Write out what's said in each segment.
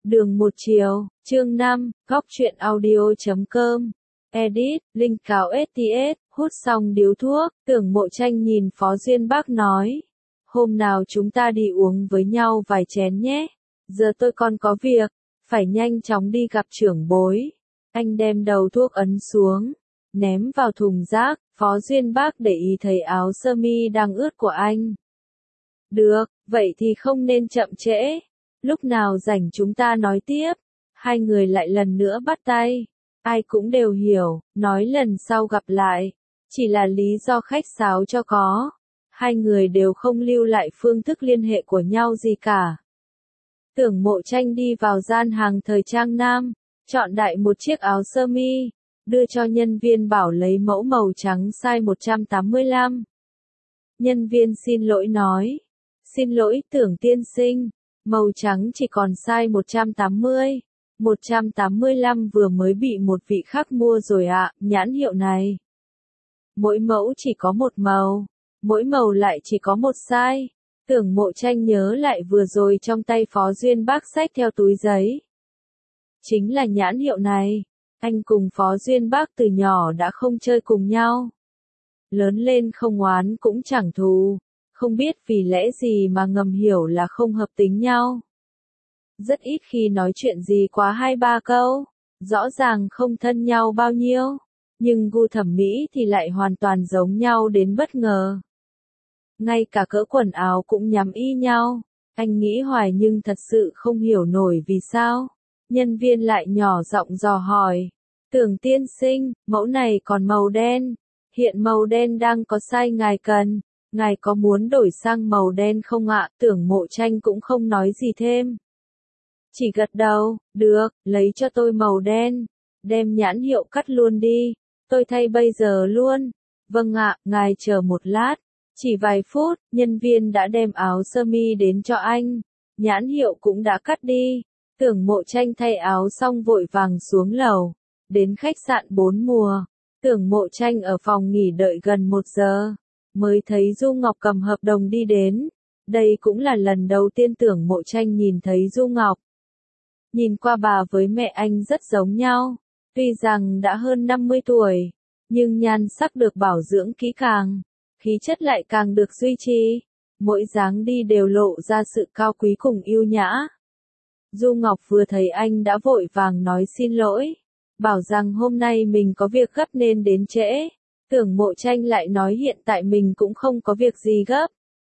Đường một chiều, chương 5, góc truyện audio.com. Edit, link cáo STS, hút xong điếu thuốc, Tưởng Mộ Tranh nhìn Phó Duyên Bác nói. Hôm nào chúng ta đi uống với nhau vài chén nhé. Giờ tôi còn có việc, phải nhanh chóng đi gặp trưởng bối. Anh đem đầu thuốc ấn xuống, ném vào thùng rác, Phó Duyên Bác để ý thấy áo sơ mi đang ướt của anh. Được, vậy thì không nên chậm trễ. Lúc nào rảnh chúng ta nói tiếp. Hai người lại lần nữa bắt tay. Ai cũng đều hiểu, nói lần sau gặp lại. Chỉ là lý do khách sáo cho có. Hai người đều không lưu lại phương thức liên hệ của nhau gì cả. Tưởng Mộ Tranh đi vào gian hàng thời trang nam, chọn đại một chiếc áo sơ mi, đưa cho nhân viên bảo lấy mẫu màu trắng size 185. Nhân viên xin lỗi nói. Xin lỗi Tưởng tiên sinh, màu trắng chỉ còn size 180. 185 vừa mới bị một vị khác mua rồi ạ, nhãn hiệu này. Mỗi mẫu chỉ có một màu, mỗi màu lại chỉ có một size. Tưởng Mộ Tranh nhớ lại vừa rồi trong tay Phó Duyên Bác xách theo túi giấy. Chính là nhãn hiệu này, anh cùng Phó Duyên Bác từ nhỏ đã không chơi cùng nhau. Lớn lên không oán cũng chẳng thù, không biết vì lẽ gì mà ngầm hiểu là không hợp tính nhau. Rất ít khi nói chuyện gì quá 2-3 câu, rõ ràng không thân nhau bao nhiêu, nhưng gu thẩm mỹ thì lại hoàn toàn giống nhau đến bất ngờ. Ngay cả cỡ quần áo cũng nhắm y nhau, anh nghĩ hoài nhưng thật sự không hiểu nổi vì sao. Nhân viên lại nhỏ giọng dò hỏi, Tưởng tiên sinh, mẫu này còn màu đen, hiện màu đen đang có size ngài cần, ngài có muốn đổi sang màu đen không ạ? Tưởng Mộ Tranh cũng không nói gì thêm. Chỉ gật đầu, được, lấy cho tôi màu đen, đem nhãn hiệu cắt luôn đi, tôi thay bây giờ luôn. Vâng ạ, ngài chờ một lát. Chỉ vài phút, nhân viên đã đem áo sơ mi đến cho anh, nhãn hiệu cũng đã cắt đi. Tưởng Mộ Tranh thay áo xong vội vàng xuống lầu, đến khách sạn 4 mùa. Tưởng Mộ Tranh ở phòng nghỉ đợi gần 1 giờ, mới thấy Du Ngọc cầm hợp đồng đi đến. Đây cũng là lần đầu tiên Tưởng Mộ Tranh nhìn thấy Du Ngọc. Nhìn qua bà với mẹ anh rất giống nhau, tuy rằng đã hơn 50 tuổi, nhưng nhan sắc được bảo dưỡng kỹ càng, khí chất lại càng được duy trì, mỗi dáng đi đều lộ ra sự cao quý cùng yêu nhã. Du Ngọc vừa thấy anh đã vội vàng nói xin lỗi, bảo rằng hôm nay mình có việc gấp nên đến trễ. Tưởng Mộ Tranh lại nói hiện tại mình cũng không có việc gì gấp.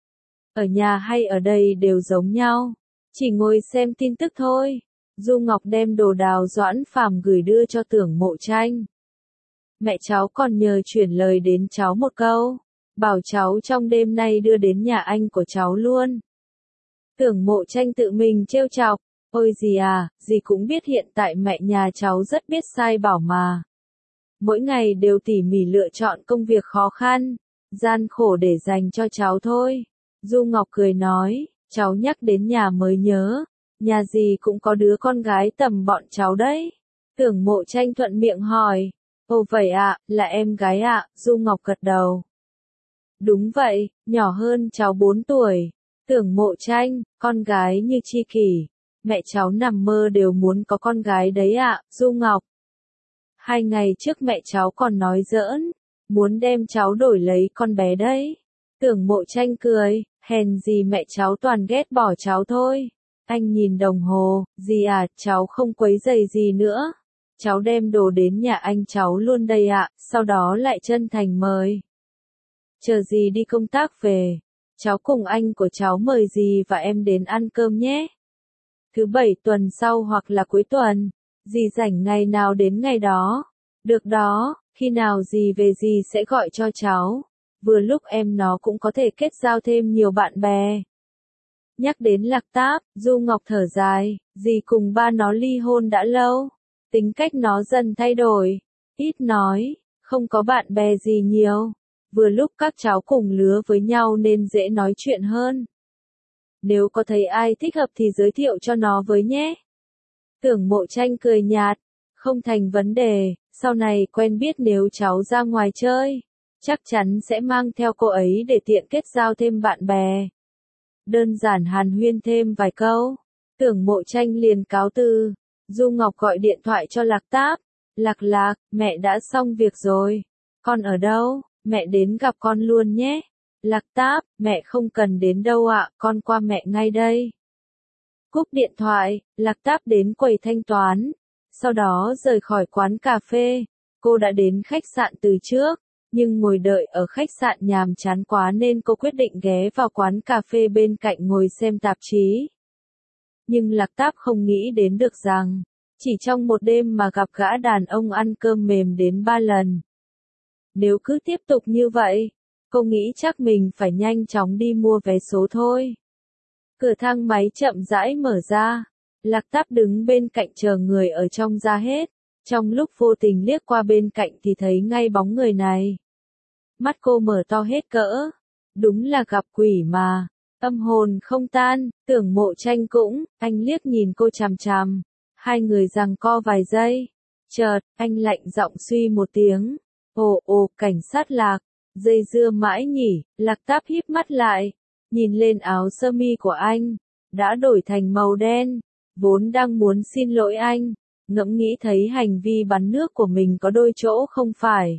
Ở nhà hay ở đây đều giống nhau, chỉ ngồi xem tin tức thôi. Du Ngọc đem đồ Đào Doãn Phàm gửi đưa cho Tưởng Mộ Tranh. Mẹ cháu còn nhờ chuyển lời đến cháu một câu, bảo cháu trong đêm nay đưa đến nhà anh của cháu luôn. Tưởng Mộ Tranh tự mình trêu chọc, ôi dì à, dì cũng biết hiện tại mẹ nhà cháu rất biết sai bảo mà. Mỗi ngày đều tỉ mỉ lựa chọn công việc khó khăn, gian khổ để dành cho cháu thôi. Du Ngọc cười nói, cháu nhắc đến nhà mới nhớ, nhà dì cũng có đứa con gái tầm bọn cháu đấy. Tưởng Mộ Tranh thuận miệng hỏi, ồ vậy ạ, là em gái ạ? Du Ngọc gật đầu. Đúng vậy, nhỏ hơn cháu 4 tuổi. Tưởng Mộ Tranh, con gái như tri kỷ. Mẹ cháu nằm mơ đều muốn có con gái đấy ạ. Du Ngọc. 2 ngày trước mẹ cháu còn nói giỡn, muốn đem cháu đổi lấy con bé đấy. Tưởng Mộ Tranh cười, hèn gì mẹ cháu toàn ghét bỏ cháu thôi. Anh nhìn đồng hồ, dì à, cháu không quấy rầy gì nữa. Cháu đem đồ đến nhà anh cháu luôn đây ạ, sau đó lại chân thành mời. Chờ dì đi công tác về, cháu cùng anh của cháu mời dì và em đến ăn cơm nhé. Thứ 7 tuần sau hoặc là cuối tuần, dì rảnh ngày nào đến ngày đó. Được đó, khi nào dì về dì sẽ gọi cho cháu. Vừa lúc em nó cũng có thể kết giao thêm nhiều bạn bè. Nhắc đến Lạc Táp, Du Ngọc thở dài, dì cùng ba nó ly hôn đã lâu. Tính cách nó dần thay đổi, ít nói, không có bạn bè gì nhiều. Vừa lúc các cháu cùng lứa với nhau nên dễ nói chuyện hơn. Nếu có thấy ai thích hợp thì giới thiệu cho nó với nhé. Tưởng Mộ Tranh cười nhạt, không thành vấn đề, sau này quen biết nếu cháu ra ngoài chơi, chắc chắn sẽ mang theo cô ấy để tiện kết giao thêm bạn bè. Đơn giản hàn huyên thêm vài câu, Tưởng Mộ Tranh liền cáo từ. Du Ngọc gọi điện thoại cho Lạc Táp. Lạc Lạc, mẹ đã xong việc rồi. Con ở đâu? Mẹ đến gặp con luôn nhé. Lạc Táp, mẹ không cần đến đâu ạ, con qua mẹ ngay đây. Cúp điện thoại, Lạc Táp đến quầy thanh toán. Sau đó rời khỏi quán cà phê. Cô đã đến khách sạn từ trước, nhưng ngồi đợi ở khách sạn nhàm chán quá nên cô quyết định ghé vào quán cà phê bên cạnh ngồi xem tạp chí. Nhưng Lạc Táp không nghĩ đến được rằng, chỉ trong một đêm mà gặp gã đàn ông ăn cơm mềm đến 3 lần. Nếu cứ tiếp tục như vậy, cô nghĩ chắc mình phải nhanh chóng đi mua vé số thôi. Cửa thang máy chậm rãi mở ra. Lạc Táp đứng bên cạnh chờ người ở trong ra hết. Trong lúc vô tình liếc qua bên cạnh thì thấy ngay bóng người này. Mắt cô mở to hết cỡ. Đúng là gặp quỷ mà. Âm hồn không tan, Tưởng Mộ Tranh cũng, anh liếc nhìn cô chằm chằm. Hai người giằng co vài giây. Chợt, anh lạnh giọng suy một tiếng. Ồ, cảnh sát Lạc. Dây dưa mãi nhỉ, Lạc Táp híp mắt lại. Nhìn lên áo sơ mi của anh. Đã đổi thành màu đen. Vốn đang muốn xin lỗi anh. Ngẫm nghĩ thấy hành vi bắn nước của mình có đôi chỗ không phải.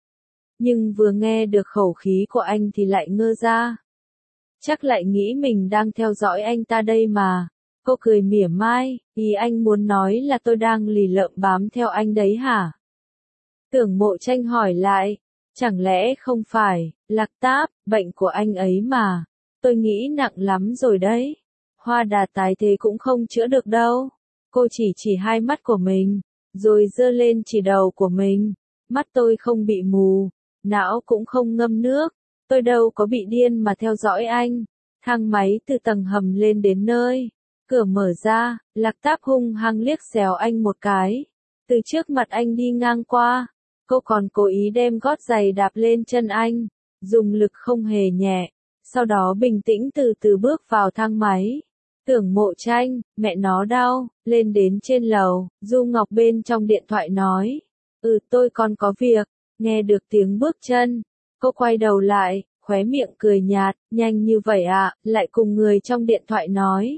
Nhưng vừa nghe được khẩu khí của anh thì lại ngơ ra. Chắc lại nghĩ mình đang theo dõi anh ta đây mà. Cô cười mỉa mai, ý anh muốn nói là tôi đang lì lợm bám theo anh đấy hả? Tưởng Mộ Tranh hỏi lại, chẳng lẽ không phải, Lạc Táp, bệnh của anh ấy mà. Tôi nghĩ nặng lắm rồi đấy. Hoa đà tái thế cũng không chữa được đâu. Cô chỉ hai mắt của mình, rồi giơ lên chỉ đầu của mình. Mắt tôi không bị mù, não cũng không ngâm nước. Tôi đâu có bị điên mà theo dõi anh. Thang máy từ tầng hầm lên đến nơi. Cửa mở ra, Lạc Táp hung hăng liếc xéo anh một cái. Từ trước mặt anh đi ngang qua. Cô còn cố ý đem gót giày đạp lên chân anh. Dùng lực không hề nhẹ. Sau đó bình tĩnh từ từ bước vào thang máy. Tưởng Mộ Tranh, mẹ nó đau, lên đến trên lầu, Du Ngọc bên trong điện thoại nói. Tôi còn có việc, nghe được tiếng bước chân. Cô quay đầu lại, khóe miệng cười nhạt, nhanh như vậy à, lại cùng người trong điện thoại nói.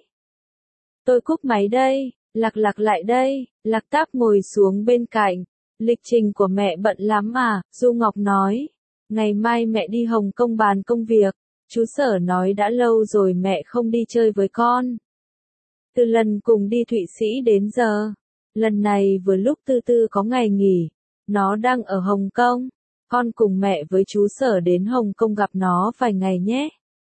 Tôi cúp máy đây, Lạc Lạc lại đây, Lạc Táp ngồi xuống bên cạnh. Lịch trình của mẹ bận lắm à, Du Ngọc nói. Ngày mai mẹ đi Hồng Kông bàn công việc. Chú Sở nói đã lâu rồi mẹ không đi chơi với con. Từ lần cùng đi Thụy Sĩ đến giờ, lần này vừa lúc Tư Tư có ngày nghỉ, nó đang ở Hồng Kông, con cùng mẹ với chú Sở đến Hồng Kông gặp nó vài ngày nhé.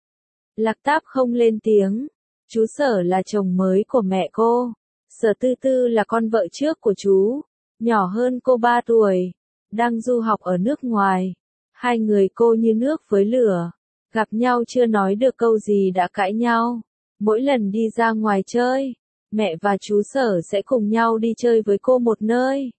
Lạc Táp không lên tiếng, chú Sở là chồng mới của mẹ cô, Sở Tư Tư là con vợ trước của chú, nhỏ hơn cô 3 tuổi, đang du học ở nước ngoài, hai người cô như nước với lửa. Gặp nhau chưa nói được câu gì đã cãi nhau. Mỗi lần đi ra ngoài chơi, mẹ và chú Sở sẽ cùng nhau đi chơi với cô một nơi.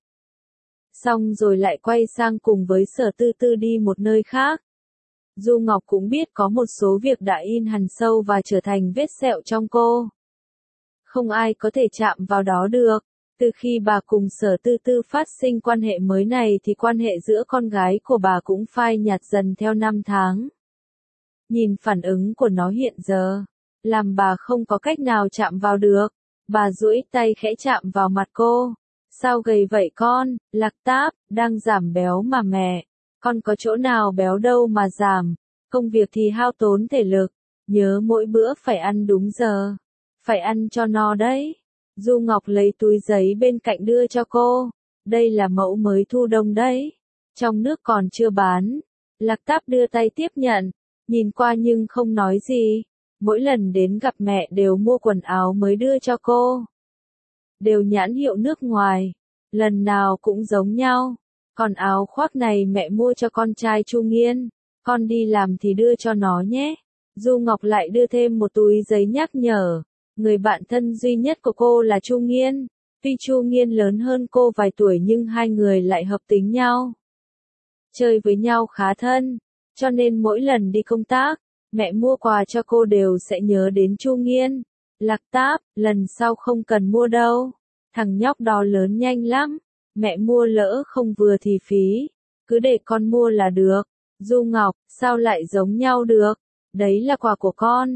Xong rồi lại quay sang cùng với Sở Tư Tư đi một nơi khác. Du Ngọc cũng biết có một số việc đã in hằn sâu và trở thành vết sẹo trong cô. Không ai có thể chạm vào đó được. Từ khi bà cùng Sở Tư Tư phát sinh quan hệ mới này thì quan hệ giữa con gái của bà cũng phai nhạt dần theo năm tháng. Nhìn phản ứng của nó hiện giờ, làm bà không có cách nào chạm vào được. Bà duỗi tay khẽ chạm vào mặt cô. Sao gầy vậy con, Lạc Táp, đang giảm béo mà mẹ. Con có chỗ nào béo đâu mà giảm. Công việc thì hao tốn thể lực. Nhớ mỗi bữa phải ăn đúng giờ. Phải ăn cho no đấy. Du Ngọc lấy túi giấy bên cạnh đưa cho cô. Đây là mẫu mới thu đông đấy. Trong nước còn chưa bán. Lạc Táp đưa tay tiếp nhận. Nhìn qua nhưng không nói gì. Mỗi lần đến gặp mẹ đều mua quần áo mới đưa cho cô. Đều nhãn hiệu nước ngoài. Lần nào cũng giống nhau. Còn áo khoác này mẹ mua cho con trai Chu Nghiên. Con đi làm thì đưa cho nó nhé. Du Ngọc lại đưa thêm một túi giấy nhắc nhở. Người bạn thân duy nhất của cô là Chu Nghiên. Tuy Chu Nghiên lớn hơn cô vài tuổi nhưng hai người lại hợp tính nhau. Chơi với nhau khá thân. Cho nên mỗi lần đi công tác, mẹ mua quà cho cô đều sẽ nhớ đến Chu Nghiên. Lạc Táp, lần sau không cần mua đâu. Thằng nhóc đó lớn nhanh lắm. Mẹ mua lỡ không vừa thì phí. Cứ để con mua là được. Du Ngọc, sao lại giống nhau được? Đấy là quà của con.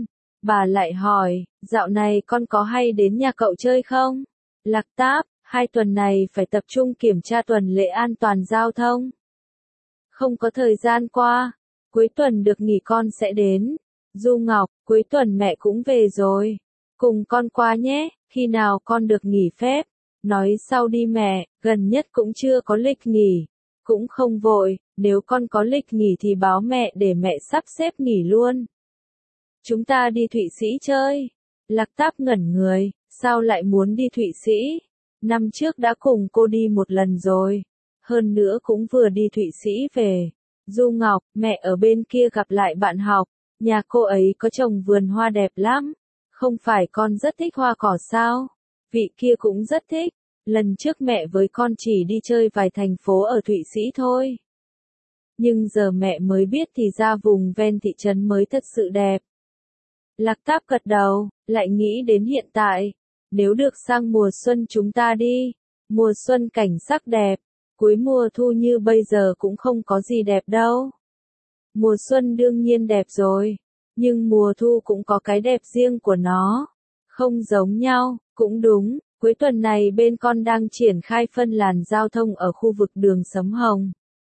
Bà lại hỏi, dạo này con có hay đến nhà cậu chơi không? Lạc Táp, 2 tuần này phải tập trung kiểm tra tuần lễ an toàn giao thông. Không có thời gian qua, cuối tuần được nghỉ con sẽ đến. Du Ngọc, cuối tuần mẹ cũng về rồi. Cùng con qua nhé, khi nào con được nghỉ phép? Nói sau đi mẹ, gần nhất cũng chưa có lịch nghỉ. Cũng không vội, nếu con có lịch nghỉ thì báo mẹ để mẹ sắp xếp nghỉ luôn. Chúng ta đi Thụy Sĩ chơi. Lạc Táp ngẩn người, sao lại muốn đi Thụy Sĩ? Năm trước đã cùng cô đi một lần rồi. Hơn nữa cũng vừa đi Thụy Sĩ về. Du Ngọc, mẹ ở bên kia gặp lại bạn học. Nhà cô ấy có trồng vườn hoa đẹp lắm. Không phải con rất thích hoa cỏ sao? Vị kia cũng rất thích. Lần trước mẹ với con chỉ đi chơi vài thành phố ở Thụy Sĩ thôi. Nhưng giờ mẹ mới biết thì ra vùng ven thị trấn mới thật sự đẹp. Lạc Táp gật đầu, lại nghĩ đến hiện tại. Nếu được sang mùa xuân chúng ta đi. Mùa xuân cảnh sắc đẹp. Cuối mùa thu như bây giờ cũng không có gì đẹp đâu. Mùa xuân đương nhiên đẹp rồi. Nhưng mùa thu cũng có cái đẹp riêng của nó. Không giống nhau, cũng đúng. Cuối tuần này bên con đang triển khai phân làn giao thông ở khu vực đường Sấm Hồng.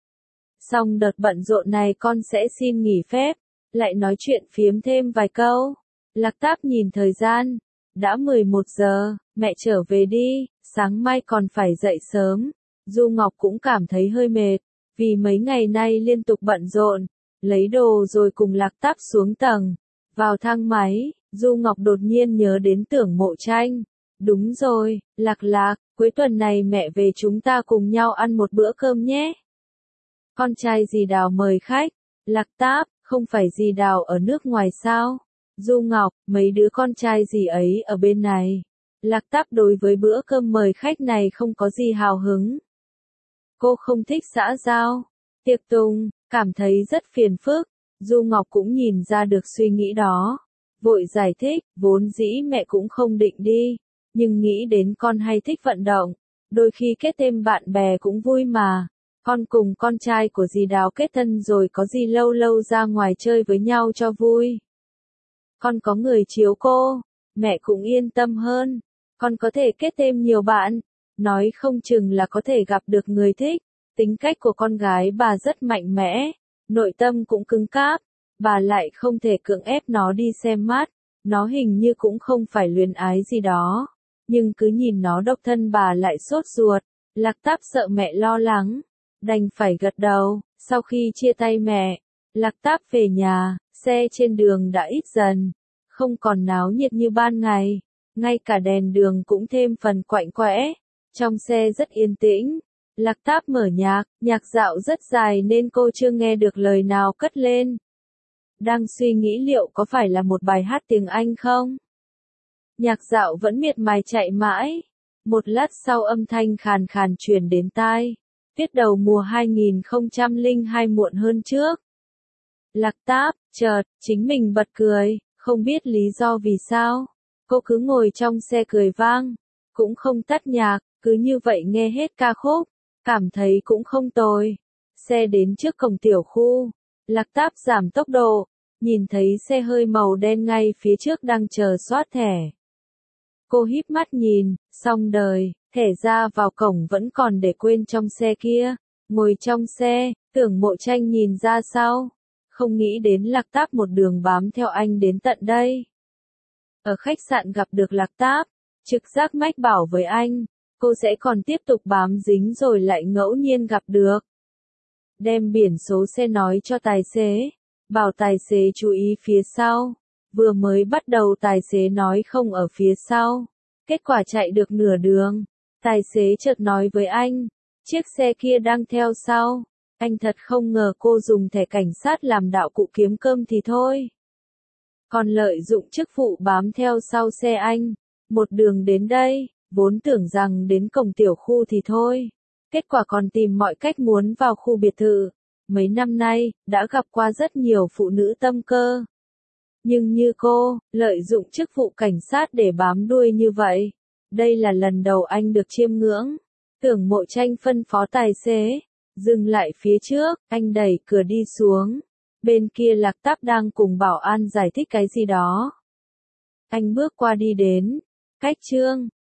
Xong đợt bận rộn này con sẽ xin nghỉ phép. Lại nói chuyện phiếm thêm vài câu. Lạc Táp nhìn thời gian. Đã 11 giờ, mẹ trở về đi, sáng mai còn phải dậy sớm. Du Ngọc cũng cảm thấy hơi mệt, vì mấy ngày nay liên tục bận rộn. Lấy đồ rồi cùng Lạc Táp xuống tầng. Vào thang máy, Du Ngọc đột nhiên nhớ đến Tưởng Mộ Tranh. Đúng rồi, Lạc Lạc, cuối tuần này mẹ về chúng ta cùng nhau ăn một bữa cơm nhé. Con trai dì Đào mời khách. Lạc Táp, không phải dì Đào ở nước ngoài sao? Du Ngọc, mấy đứa con trai dì ấy ở bên này. Lạc Táp đối với bữa cơm mời khách này không có gì hào hứng. Cô không thích xã giao, tiệc tùng, cảm thấy rất phiền phức. Du Ngọc cũng nhìn ra được suy nghĩ đó. Vội giải thích, vốn dĩ mẹ cũng không định đi. Nhưng nghĩ đến con hay thích vận động. Đôi khi kết thêm bạn bè cũng vui mà. Con cùng con trai của dì Đào kết thân rồi có gì lâu lâu ra ngoài chơi với nhau cho vui. Con có người chiếu cô, mẹ cũng yên tâm hơn. Con có thể kết thêm nhiều bạn. Nói không chừng là có thể gặp được người thích. Tính cách của con gái bà rất mạnh mẽ. Nội tâm cũng cứng cáp. Bà lại không thể cưỡng ép nó đi xem mắt. Nó hình như cũng không phải luyến ái gì đó. Nhưng cứ nhìn nó độc thân bà lại sốt ruột. Lạc Táp sợ mẹ lo lắng. Đành phải gật đầu. Sau khi chia tay mẹ, Lạc Táp về nhà. Xe trên đường đã ít dần. Không còn náo nhiệt như ban ngày. Ngay cả đèn đường cũng thêm phần quạnh quẽ. Trong xe rất yên tĩnh. Lạc Táp mở nhạc. Nhạc dạo rất dài nên cô chưa nghe được lời nào cất lên. Đang suy nghĩ liệu có phải là một bài hát tiếng Anh không? Nhạc dạo vẫn miệt mài chạy mãi. Một lát sau âm thanh khàn khàn truyền đến tai. Viết đầu mùa 2002 muộn hơn trước. Lạc Táp, chợt, chính mình bật cười, không biết lý do vì sao. Cô cứ ngồi trong xe cười vang, cũng không tắt nhạc, cứ như vậy nghe hết ca khúc, cảm thấy cũng không tồi. Xe đến trước cổng tiểu khu, Lạc Táp giảm tốc độ, nhìn thấy xe hơi màu đen ngay phía trước đang chờ soát thẻ. Cô híp mắt nhìn, xong đời, thẻ ra vào cổng vẫn còn để quên trong xe kia. Ngồi trong xe, Tưởng Mộ Tranh nhìn ra sau. Không nghĩ đến Lạc Táp một đường bám theo anh đến tận đây. Ở khách sạn gặp được Lạc Táp, trực giác mách bảo với anh, cô sẽ còn tiếp tục bám dính rồi lại ngẫu nhiên gặp được. Đem biển số xe nói cho tài xế, bảo tài xế chú ý phía sau. Vừa mới bắt đầu tài xế nói không ở phía sau. Kết quả chạy được nửa đường, tài xế chợt nói với anh, chiếc xe kia đang theo sau. Anh thật không ngờ cô dùng thẻ cảnh sát làm đạo cụ kiếm cơm thì thôi. Còn lợi dụng chức vụ bám theo sau xe anh. Một đường đến đây, vốn tưởng rằng đến cổng tiểu khu thì thôi. Kết quả còn tìm mọi cách muốn vào khu biệt thự. Mấy năm nay, đã gặp qua rất nhiều phụ nữ tâm cơ. Nhưng như cô, lợi dụng chức vụ cảnh sát để bám đuôi như vậy. Đây là lần đầu anh được chiêm ngưỡng. Tưởng Mộ Tranh phân phó tài xế. Dừng lại phía trước, anh đẩy cửa đi xuống. Bên kia Lạc Táp đang cùng bảo an giải thích cái gì đó. Anh bước qua đi đến cách Trương